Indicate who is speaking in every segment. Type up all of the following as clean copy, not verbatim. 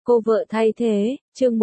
Speaker 1: Cô vợ thay thế, chương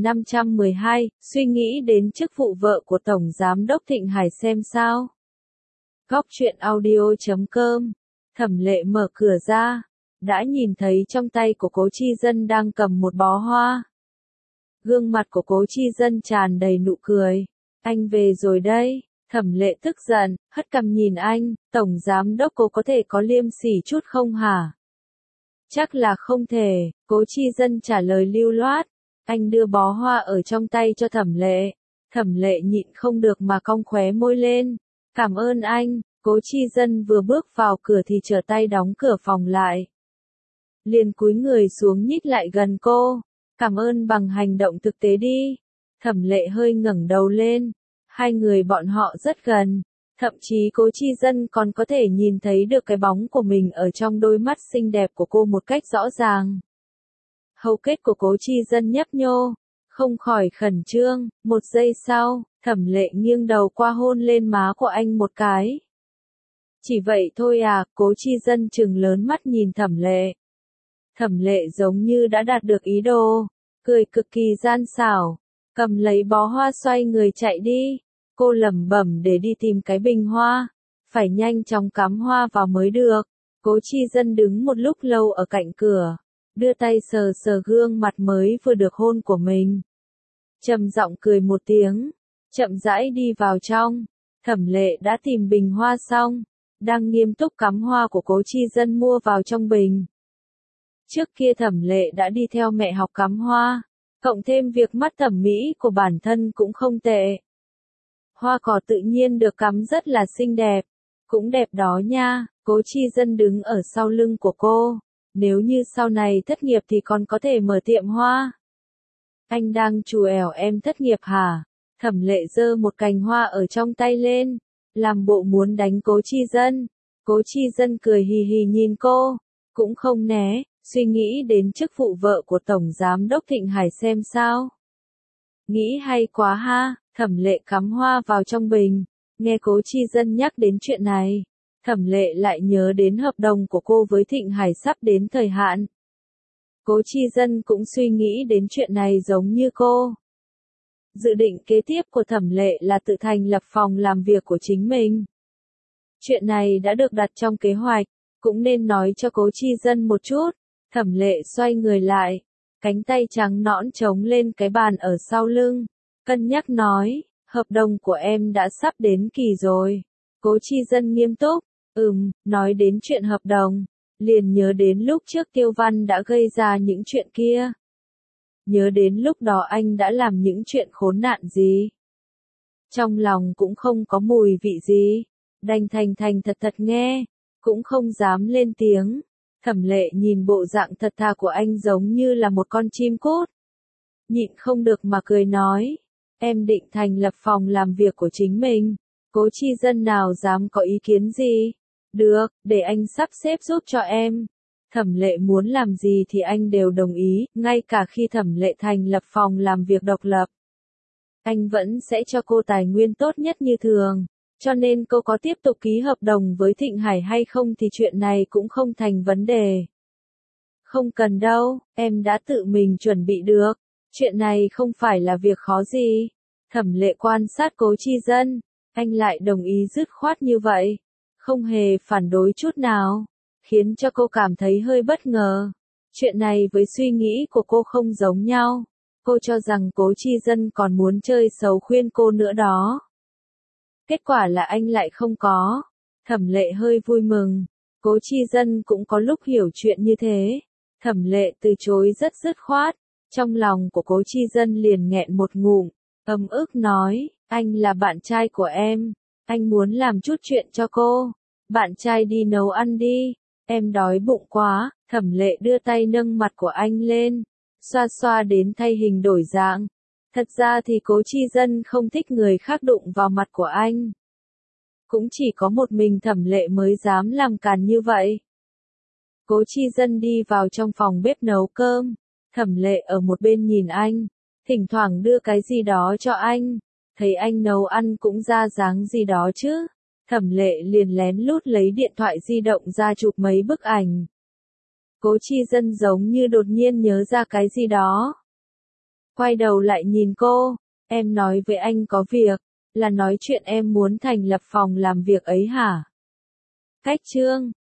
Speaker 1: 1512, suy nghĩ đến chức vụ vợ của Tổng Giám đốc Thịnh Hải xem sao. Góc truyện audio.com. Thẩm Lệ mở cửa ra, đã nhìn thấy trong tay của Cố Chi Dân đang cầm một bó hoa. Gương mặt của Cố Chi Dân tràn đầy nụ cười. Anh về rồi đây. Thẩm Lệ tức giận, hất cằm nhìn anh, Tổng Giám đốc cô có thể có liêm sỉ chút không hả? Chắc là không thể, Cố Chi Dân trả lời lưu loát. Anh đưa bó hoa ở trong tay cho Thẩm Lệ. Thẩm Lệ nhịn không được mà cong khóe môi lên. Cảm ơn anh. Cố Chi Dân vừa bước vào cửa thì trở tay đóng cửa phòng lại. Liền cúi người xuống nhích lại gần cô. Cảm ơn bằng hành động thực tế đi. Thẩm Lệ hơi ngẩng đầu lên. Hai người bọn họ rất gần. Thậm chí Cố Chi Dân còn có thể nhìn thấy được cái bóng của mình ở trong đôi mắt xinh đẹp của cô một cách rõ ràng. Hầu kết của Cố Chi Dân nhấp nhô, không khỏi khẩn trương. Một giây sau, Thẩm Lệ nghiêng đầu qua hôn lên má của anh một cái. Chỉ vậy thôi à? Cố Chi Dân trừng lớn mắt nhìn Thẩm Lệ. Thẩm Lệ giống như đã đạt được ý đồ, cười cực kỳ gian xảo, cầm lấy bó hoa xoay người chạy đi. Cô lẩm bẩm để đi tìm cái bình hoa, phải nhanh chóng cắm hoa vào mới được. Cố Chi Dân đứng một lúc lâu ở cạnh cửa, đưa tay sờ sờ gương mặt mới vừa được hôn của mình. Trầm giọng cười một tiếng, chậm rãi đi vào trong. Thẩm Lệ đã tìm bình hoa xong, đang nghiêm túc cắm hoa của Cố Chi Dân mua vào trong bình. Trước kia Thẩm Lệ đã đi theo mẹ học cắm hoa, cộng thêm việc mắt thẩm mỹ của bản thân cũng không tệ. Hoa cỏ tự nhiên được cắm rất là xinh đẹp, cũng đẹp đó nha. Cố Chi Dân đứng ở sau lưng của cô. Nếu như sau này thất nghiệp thì còn có thể mở tiệm hoa. Anh đang trù ẻo em thất nghiệp hả? Thẩm Lệ giơ một cành hoa ở trong tay lên, làm bộ muốn đánh Cố Chi Dân. Cố Chi Dân cười hì hì nhìn cô, cũng không né, suy nghĩ đến chức vụ vợ của Tổng Giám đốc Thịnh Hải xem sao. Nghĩ hay quá ha. Thẩm Lệ cắm hoa vào trong bình, nghe Cố Chi Dân nhắc đến chuyện này, Thẩm Lệ lại nhớ đến hợp đồng của cô với Thịnh Hải sắp đến thời hạn. Cố Chi Dân cũng suy nghĩ đến chuyện này giống như cô. Dự định kế tiếp của Thẩm Lệ là tự thành lập phòng làm việc của chính mình. Chuyện này đã được đặt trong kế hoạch, cũng nên nói cho Cố Chi Dân một chút. Thẩm Lệ xoay người lại, cánh tay trắng nõn chống lên cái bàn ở sau lưng. Cân nhắc nói, hợp đồng của em đã sắp đến kỳ rồi. Cố Chi Dân nghiêm túc, nói đến chuyện hợp đồng, liền nhớ đến lúc trước Tiêu Văn đã gây ra những chuyện kia. Nhớ đến lúc đó anh đã làm những chuyện khốn nạn gì. Trong lòng cũng không có mùi vị gì, đành thành thật thật nghe, cũng không dám lên tiếng. Thẩm Lệ nhìn bộ dạng thật thà của anh giống như là một con chim cút. Nhịn không được mà cười nói. Em định thành lập phòng làm việc của chính mình. Cố Chi Dân nào dám có ý kiến gì. Được, để anh sắp xếp giúp cho em. Thẩm Lệ muốn làm gì thì anh đều đồng ý, ngay cả khi Thẩm Lệ thành lập phòng làm việc độc lập. Anh vẫn sẽ cho cô tài nguyên tốt nhất như thường. Cho nên cô có tiếp tục ký hợp đồng với Thịnh Hải hay không thì chuyện này cũng không thành vấn đề. Không cần đâu, em đã tự mình chuẩn bị được. Chuyện này không phải là việc khó gì. Thẩm Lệ quan sát Cố Chi Dân, anh lại đồng ý dứt khoát như vậy, không hề phản đối chút nào, khiến cho cô cảm thấy hơi bất ngờ. Chuyện này với suy nghĩ của cô không giống nhau. Cô cho rằng Cố Chi Dân còn muốn chơi xấu khuyên cô nữa đó. Kết quả là anh lại không có. Thẩm Lệ hơi vui mừng. Cố Chi Dân cũng có lúc hiểu chuyện như thế. Thẩm Lệ từ chối rất dứt khoát. Trong lòng của Cố Chi Dân liền nghẹn một ngụm, ấm ức nói, anh là bạn trai của em, anh muốn làm chút chuyện cho cô. Bạn trai đi nấu ăn đi, em đói bụng quá. Thẩm Lệ đưa tay nâng mặt của anh lên, xoa xoa đến thay hình đổi dạng. Thật ra thì Cố Chi Dân không thích người khác đụng vào mặt của anh. Cũng chỉ có một mình Thẩm Lệ mới dám làm càn như vậy. Cố Chi Dân đi vào trong phòng bếp nấu cơm. Thẩm Lệ ở một bên nhìn anh, thỉnh thoảng đưa cái gì đó cho anh, thấy anh nấu ăn cũng ra dáng gì đó chứ. Thẩm Lệ liền lén lút lấy điện thoại di động ra chụp mấy bức ảnh. Cố Chi Dân giống như đột nhiên nhớ ra cái gì đó. Quay đầu lại nhìn cô, em nói với anh có việc, là nói chuyện em muốn thành lập phòng làm việc ấy hả? Cách Trương,